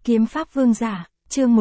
Kiếm pháp vương giả, chương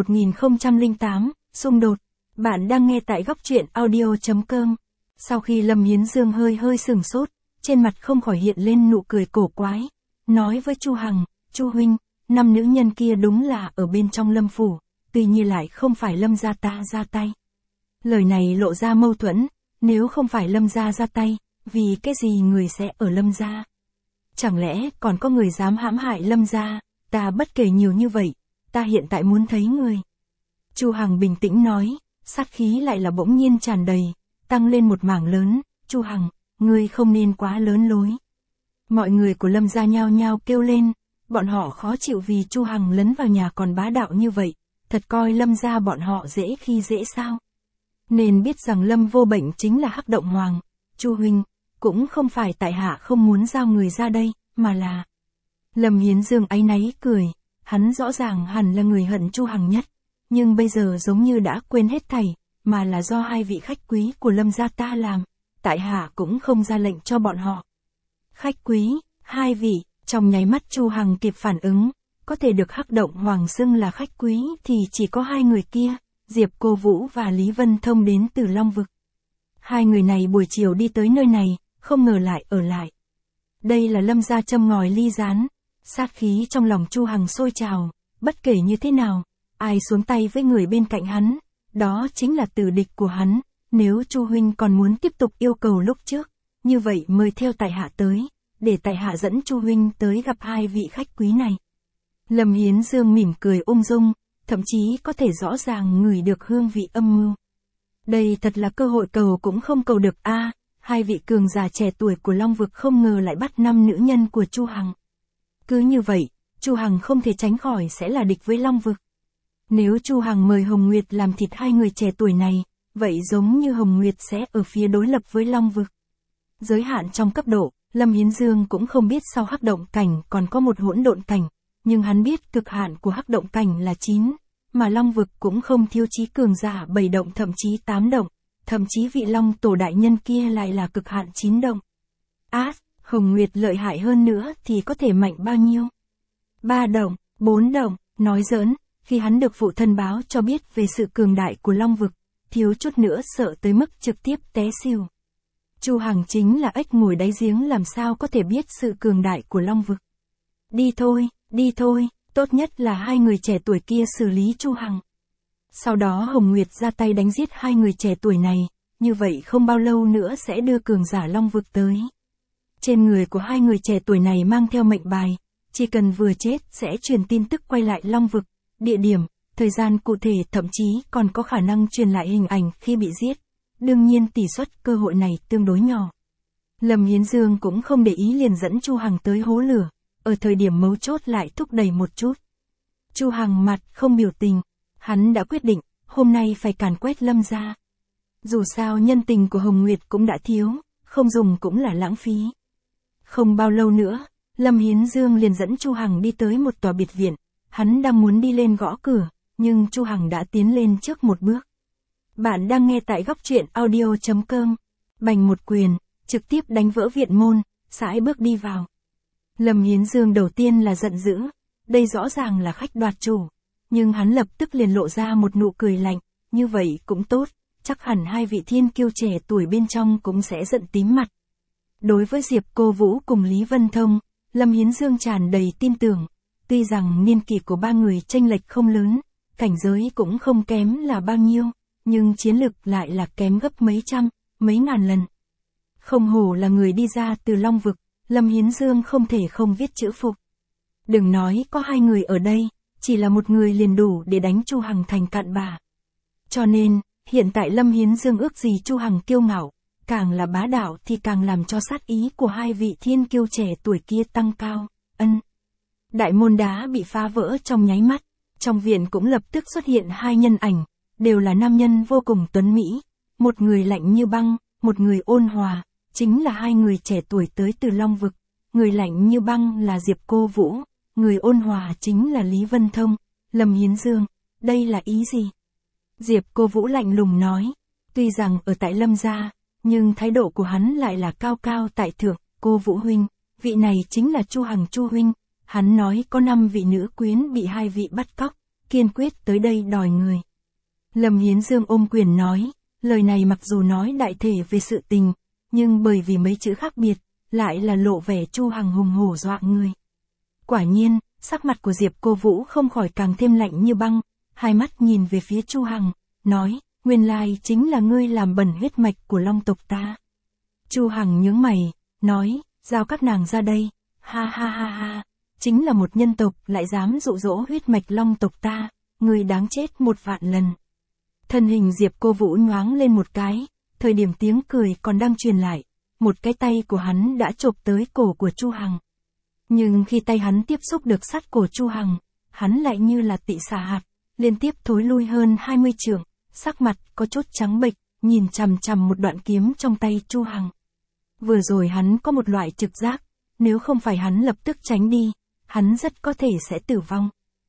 1008, xung đột. Bạn đang nghe tại góc truyện audio.com. Sau khi Lâm Hiến Dương hơi sửng sốt, trên mặt không khỏi hiện lên nụ cười cổ quái. Nói với Chu Hằng, Chu huynh, 5 nữ nhân kia đúng là ở bên trong Lâm phủ, tuy nhiên lại không phải Lâm gia ta ra tay. Lời này lộ ra mâu thuẫn, nếu không phải Lâm gia ra tay, vì cái gì người sẽ ở Lâm gia? Chẳng lẽ còn có người dám hãm hại Lâm gia? Ta bất kể nhiều như vậy, ta hiện tại muốn thấy người. Chu Hằng bình tĩnh nói, sát khí lại là bỗng nhiên tràn đầy, tăng lên một mảng lớn. Chu Hằng, ngươi không nên quá lớn lối. Mọi người của Lâm gia nhao nhao kêu lên, bọn họ khó chịu vì Chu Hằng lấn vào nhà còn bá đạo như vậy, thật coi Lâm gia bọn họ dễ khi dễ sao. Nên biết rằng Lâm Vô Bệnh chính là Hắc Động Hoàng. Chu huynh, cũng không phải tại hạ không muốn giao người ra đây, mà là... Lâm Hiến Dương áy náy cười, hắn rõ ràng hẳn là người hận Chu Hằng nhất, nhưng bây giờ giống như đã quên hết thảy, mà là do hai vị khách quý của Lâm gia ta làm, tại hạ cũng không ra lệnh cho bọn họ. Khách quý, hai vị, trong nháy mắt Chu Hằng kịp phản ứng, có thể được Hắc Động Hoàng xưng là khách quý thì chỉ có hai người kia, Diệp Cô Vũ và Lý Vân Thông đến từ Long Vực. Hai người này buổi chiều đi tới nơi này, không ngờ lại ở lại. Đây là Lâm gia châm ngòi ly gián. Sát khí trong lòng Chu Hằng sôi trào, bất kể như thế nào, ai xuống tay với người bên cạnh hắn, đó chính là tử địch của hắn. Nếu Chu huynh còn muốn tiếp tục yêu cầu lúc trước, như vậy mời theo tại hạ tới, để tại hạ dẫn Chu huynh tới gặp hai vị khách quý này. Lâm Hiến Dương mỉm cười ung dung, thậm chí có thể rõ ràng ngửi được hương vị âm mưu. Đây thật là cơ hội cầu cũng không cầu được a. Hai vị cường giả trẻ tuổi của Long Vực không ngờ lại bắt 5 nữ nhân của Chu Hằng. Cứ như vậy, Chu Hằng không thể tránh khỏi sẽ là địch với Long Vực. Nếu Chu Hằng mời Hồng Nguyệt làm thịt hai người trẻ tuổi này, vậy giống như Hồng Nguyệt sẽ ở phía đối lập với Long Vực. Giới hạn trong cấp độ, Lâm Hiến Dương cũng không biết sau Hắc Động Cảnh còn có một hỗn độn cảnh, nhưng hắn biết cực hạn của Hắc Động Cảnh là 9, mà Long Vực cũng không thiếu chí cường giả 7 động thậm chí 8 động, thậm chí vị Long Tổ đại nhân kia lại là cực hạn 9 động. Hồng Nguyệt lợi hại hơn nữa thì có thể mạnh bao nhiêu? 3 động, 4 động, nói giỡn, khi hắn được phụ thân báo cho biết về sự cường đại của Long Vực, thiếu chút nữa sợ tới mức trực tiếp té xỉu. Chu Hằng chính là ếch ngồi đáy giếng làm sao có thể biết sự cường đại của Long Vực. Đi thôi, tốt nhất là hai người trẻ tuổi kia xử lý Chu Hằng. Sau đó Hồng Nguyệt ra tay đánh giết hai người trẻ tuổi này, như vậy không bao lâu nữa sẽ đưa cường giả Long Vực tới. Trên người của hai người trẻ tuổi này mang theo mệnh bài, chỉ cần vừa chết sẽ truyền tin tức quay lại Long Vực, địa điểm, thời gian cụ thể thậm chí còn có khả năng truyền lại hình ảnh khi bị giết. Đương nhiên tỷ suất cơ hội này tương đối nhỏ. Lâm Hiến Dương cũng không để ý liền dẫn Chu Hằng tới hố lửa, ở thời điểm mấu chốt lại thúc đẩy một chút. Chu Hằng mặt không biểu tình, hắn đã quyết định, hôm nay phải càn quét Lâm gia. Dù sao nhân tình của Hồng Nguyệt cũng đã thiếu, không dùng cũng là lãng phí. Không bao lâu nữa, Lâm Hiến Dương liền dẫn Chu Hằng đi tới một tòa biệt viện, hắn đang muốn đi lên gõ cửa, nhưng Chu Hằng đã tiến lên trước một bước. Bạn đang nghe tại góc truyện audio.com, bành một quyền, trực tiếp đánh vỡ viện môn, sải bước đi vào. Lâm Hiến Dương đầu tiên là giận dữ, đây rõ ràng là khách đoạt chủ, nhưng hắn lập tức liền lộ ra một nụ cười lạnh, như vậy cũng tốt, chắc hẳn hai vị thiên kiêu trẻ tuổi bên trong cũng sẽ giận tím mặt. Đối với Diệp Cô Vũ cùng Lý Vân Thông, Lâm Hiến Dương tràn đầy tin tưởng, tuy rằng niên kỷ của ba người chênh lệch không lớn, cảnh giới cũng không kém là bao nhiêu, nhưng chiến lực lại là kém gấp mấy trăm, mấy ngàn lần. Không hổ là người đi ra từ Long Vực, Lâm Hiến Dương không thể không viết chữ phục. Đừng nói có hai người ở đây, chỉ là một người liền đủ để đánh Chu Hằng thành cặn bã. Cho nên, hiện tại Lâm Hiến Dương ước gì Chu Hằng kiêu ngạo, càng là bá đạo thì càng làm cho sát ý của hai vị thiên kiêu trẻ tuổi kia tăng cao. Đại môn đá bị phá vỡ trong nháy mắt, trong viện cũng lập tức xuất hiện hai nhân ảnh, đều là nam nhân vô cùng tuấn mỹ, một người lạnh như băng, một người ôn hòa, chính là hai người trẻ tuổi tới từ Long Vực, người lạnh như băng là Diệp Cô Vũ, người ôn hòa chính là Lý Vân Thông. Lâm Hiến Dương, đây là ý gì? Diệp Cô Vũ lạnh lùng nói, tuy rằng ở tại Lâm gia, nhưng thái độ của hắn lại là cao cao tại thượng. Cô Vũ huynh, vị này chính là Chu Hằng Chu huynh, hắn nói có 5 vị nữ quyến bị 2 vị bắt cóc, kiên quyết tới đây đòi người. Lâm Hiến Dương ôm quyền nói, lời này mặc dù nói đại thể về sự tình, nhưng bởi vì mấy chữ khác biệt, lại là lộ vẻ Chu Hằng hùng hổ dọa người. Quả nhiên, sắc mặt của Diệp Cô Vũ không khỏi càng thêm lạnh như băng, hai mắt nhìn về phía Chu Hằng, nói, nguyên lai chính là ngươi làm bẩn huyết mạch của Long tộc ta. Chu Hằng nhướng mày, nói, giao các nàng ra đây, ha ha ha ha, chính là một nhân tộc lại dám dụ dỗ huyết mạch Long tộc ta, ngươi đáng chết 1.000.000 lần. Thân hình Diệp Cô Vũ nhoáng lên một cái, thời điểm tiếng cười còn đang truyền lại, một cái tay của hắn đã chộp tới cổ của Chu Hằng. Nhưng khi tay hắn tiếp xúc được sát cổ Chu Hằng, hắn lại như là tị xà hạt, liên tiếp thối lui hơn 20 trượng, sắc mặt có chút trắng bệch, nhìn chằm chằm một đoạn kiếm trong tay Chu Hằng. Vừa rồi hắn có một loại trực giác, nếu không phải hắn lập tức tránh đi, hắn rất có thể sẽ tử vong.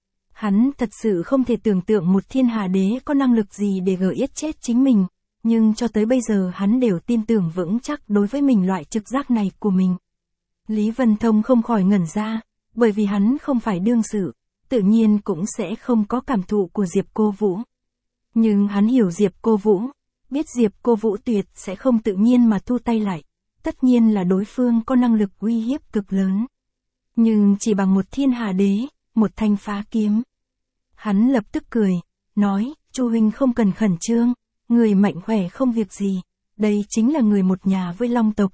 Hắn thật sự không thể tưởng tượng một thiên hà đế có năng lực gì để giết chết chính mình, nhưng cho tới bây giờ hắn đều tin tưởng vững chắc đối với mình loại trực giác này của mình. Lý Vân Thông không khỏi ngẩn ra, bởi vì hắn không phải đương sự, tự nhiên cũng sẽ không có cảm thụ của Diệp Cô Vũ. Nhưng hắn hiểu Diệp Cô Vũ, biết Diệp Cô Vũ tuyệt sẽ không tự nhiên mà thu tay lại, tất nhiên là đối phương có năng lực uy hiếp cực lớn. Nhưng chỉ bằng một thiên hà đế, một thanh phá kiếm. Hắn lập tức cười, nói, Chu huynh không cần khẩn trương, người mạnh khỏe không việc gì, đây chính là người một nhà với Long tộc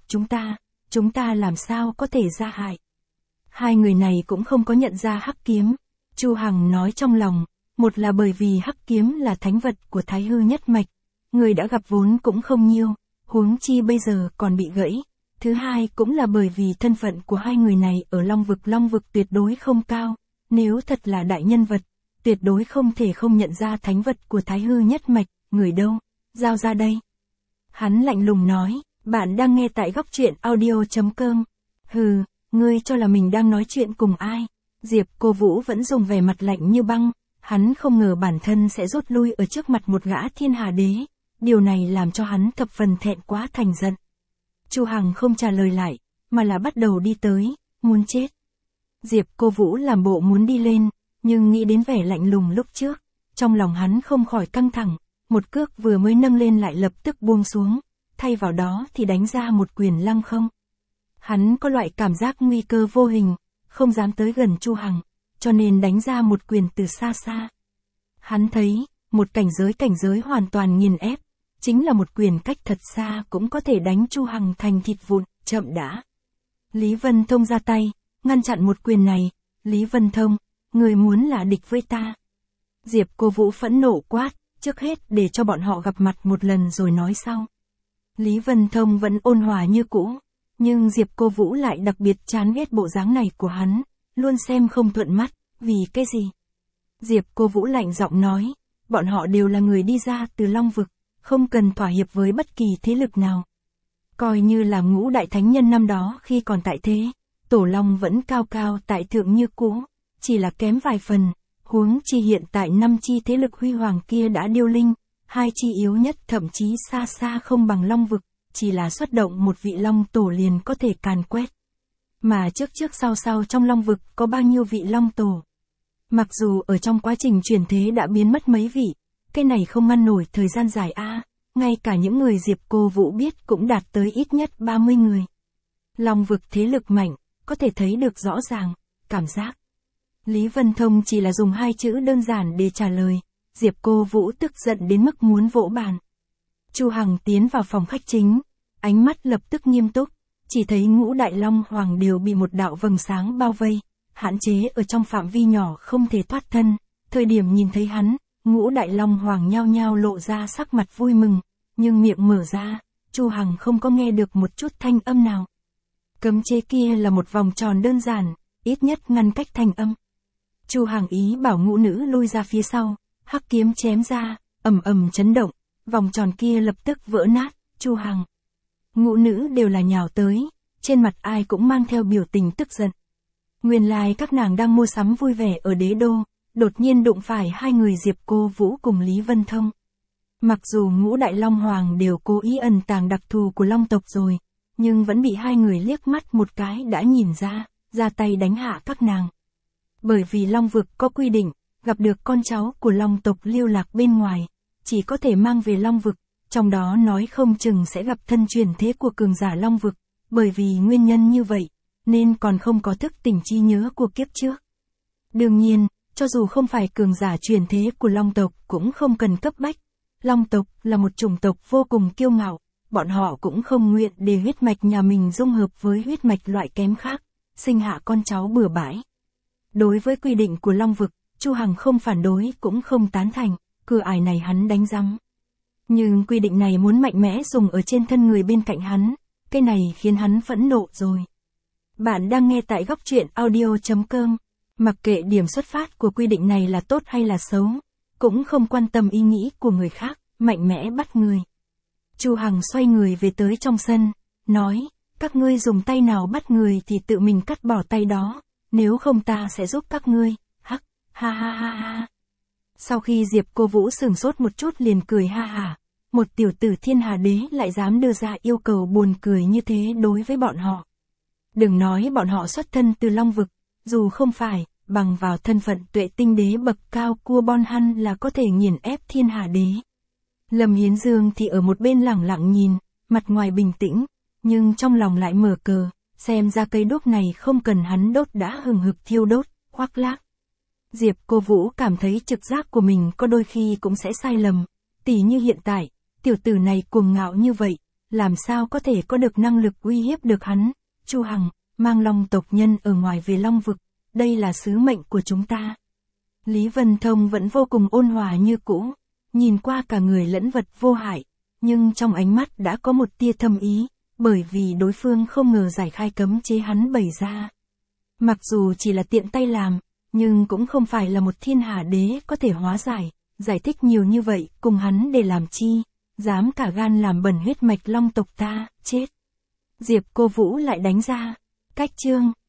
chúng ta làm sao có thể ra hại. Hai người này cũng không có nhận ra hắc kiếm. Chu Hằng nói trong lòng, một là bởi vì hắc kiếm là thánh vật của Thái Hư nhất mạch, người đã gặp vốn cũng không nhiều, huống chi bây giờ còn bị gãy. Thứ hai cũng là bởi vì thân phận của hai người này ở Long vực tuyệt đối không cao, nếu thật là đại nhân vật, tuyệt đối không thể không nhận ra thánh vật của Thái Hư nhất mạch, người đâu, giao ra đây. Hắn lạnh lùng nói, bạn đang nghe tại góc truyện audio.com. Hừ, ngươi cho là mình đang nói chuyện cùng ai? Diệp Cô Vũ vẫn dùng vẻ mặt lạnh như băng, hắn không ngờ bản thân sẽ rút lui ở trước mặt một gã thiên hà đế, điều này làm cho hắn thập phần thẹn quá thành giận. Chu Hằng không trả lời lại, mà là bắt đầu đi tới, muốn chết. Diệp Cô Vũ làm bộ muốn đi lên, nhưng nghĩ đến vẻ lạnh lùng lúc trước, trong lòng hắn không khỏi căng thẳng, một cước vừa mới nâng lên lại lập tức buông xuống, thay vào đó thì đánh ra một quyền lăng không. Hắn có loại cảm giác nguy cơ vô hình, không dám tới gần Chu Hằng, cho nên đánh ra một quyền từ xa xa. Hắn thấy, một cảnh giới hoàn toàn nghiền ép, chính là một quyền cách thật xa cũng có thể đánh Chu Hằng thành thịt vụn, chậm đã. Lý Vân Thông ra tay, ngăn chặn một quyền này, Lý Vân Thông, người muốn là địch với ta. Diệp Cô Vũ phẫn nộ quát, trước hết để cho bọn họ gặp mặt một lần rồi nói sau. Lý Vân Thông vẫn ôn hòa như cũ, nhưng Diệp Cô Vũ lại đặc biệt chán ghét bộ dáng này của hắn, luôn xem không thuận mắt, vì cái gì? Diệp Cô Vũ lạnh giọng nói, bọn họ đều là người đi ra từ Long vực, không cần thỏa hiệp với bất kỳ thế lực nào. Coi như là Ngũ đại thánh nhân năm đó khi còn tại thế, Tổ Long vẫn cao cao tại thượng như cũ, chỉ là kém vài phần, huống chi hiện tại 5 chi thế lực huy hoàng kia đã điêu linh, 2 chi yếu nhất thậm chí xa xa không bằng Long vực, chỉ là xuất động một vị Long tổ liền có thể càn quét. Mà trước sau trong Long vực có bao nhiêu vị Long tổ. Mặc dù ở trong quá trình chuyển thế đã biến mất mấy vị, cái này không ngăn nổi thời gian dài ngay cả những người Diệp Cô Vũ biết cũng đạt tới ít nhất 30 người. Long vực thế lực mạnh, có thể thấy được rõ ràng, cảm giác. Lý Vân Thông chỉ là dùng 2 chữ đơn giản để trả lời, Diệp Cô Vũ tức giận đến mức muốn vỗ bàn. Chu Hằng tiến vào phòng khách chính, ánh mắt lập tức nghiêm túc, chỉ thấy Ngũ đại Long Hoàng đều bị một đạo vầng sáng bao vây, hạn chế ở trong phạm vi nhỏ không thể thoát thân. Thời điểm nhìn thấy hắn, Ngũ đại Long Hoàng nhao nhao lộ ra sắc mặt vui mừng, nhưng miệng mở ra, Chu Hằng không có nghe được một chút thanh âm nào. Cấm chế kia là một vòng tròn đơn giản, ít nhất ngăn cách thanh âm. Chu Hằng ý bảo ngũ nữ lui ra phía sau, hắc kiếm chém ra, ầm ầm chấn động, vòng tròn kia lập tức vỡ nát. Chu Hằng, ngũ nữ đều là nhào tới, trên mặt ai cũng mang theo biểu tình tức giận. Nguyên lai các nàng đang mua sắm vui vẻ ở đế đô, đột nhiên đụng phải hai người Diệp Cô Vũ cùng Lý Vân Thông. Mặc dù Ngũ đại Long Hoàng đều cố ý ẩn tàng đặc thù của Long tộc rồi, nhưng vẫn bị hai người liếc mắt một cái đã nhìn ra tay đánh hạ các nàng. Bởi vì Long vực có quy định, gặp được con cháu của Long tộc lưu lạc bên ngoài, chỉ có thể mang về Long vực, trong đó nói không chừng sẽ gặp thân truyền thế của cường giả Long vực, bởi vì nguyên nhân như vậy, nên còn không có thức tỉnh trí nhớ của kiếp trước. Đương nhiên, cho dù không phải cường giả truyền thế của Long tộc cũng không cần cấp bách. Long tộc là một chủng tộc vô cùng kiêu ngạo, bọn họ cũng không nguyện để huyết mạch nhà mình dung hợp với huyết mạch loại kém khác, sinh hạ con cháu bừa bãi. Đối với quy định của Long vực, Chu Hằng không phản đối cũng không tán thành, cửa ải này hắn đánh răng. Nhưng quy định này muốn mạnh mẽ dùng ở trên thân người bên cạnh hắn, cái này khiến hắn phẫn nộ rồi. Bạn đang nghe tại góc truyện audio.com. Mặc kệ điểm xuất phát của quy định này là tốt hay là xấu, cũng không quan tâm ý nghĩ của người khác, mạnh mẽ bắt người. Chu Hằng xoay người về tới trong sân, nói, các ngươi dùng tay nào bắt người thì tự mình cắt bỏ tay đó, nếu không ta sẽ giúp các ngươi, hắc, ha ha ha ha. Sau khi Diệp Cô Vũ sửng sốt một chút liền cười ha hả, một tiểu tử Thiên Hà Đế lại dám đưa ra yêu cầu buồn cười như thế đối với bọn họ. Đừng nói bọn họ xuất thân từ Long vực, dù không phải, bằng vào thân phận Tuệ Tinh Đế bậc cao cua Bon Hăn là có thể nghiền ép Thiên Hà Đế. Lâm Hiến Dương thì ở một bên lẳng lặng nhìn, mặt ngoài bình tĩnh, nhưng trong lòng lại mở cờ, xem ra cây đuốc này không cần hắn đốt đã hừng hực thiêu đốt, khoác lác. Diệp Cô Vũ cảm thấy trực giác của mình có đôi khi cũng sẽ sai lầm, tỉ như hiện tại, tiểu tử này cuồng ngạo như vậy, làm sao có thể có được năng lực uy hiếp được hắn. Chu Hằng, mang Long tộc nhân ở ngoài về Long vực, đây là sứ mệnh của chúng ta. Lý Vân Thông vẫn vô cùng ôn hòa như cũ, nhìn qua cả người lẫn vật vô hại, nhưng trong ánh mắt đã có một tia thâm ý, bởi vì đối phương không ngờ giải khai cấm chế hắn bày ra. Mặc dù chỉ là tiện tay làm, nhưng cũng không phải là một Thiên Hà Đế có thể hóa giải thích nhiều như vậy cùng hắn để làm chi, dám cả gan làm bẩn huyết mạch Long tộc ta, chết. Diệp Cô Vũ lại đánh ra, cách chương.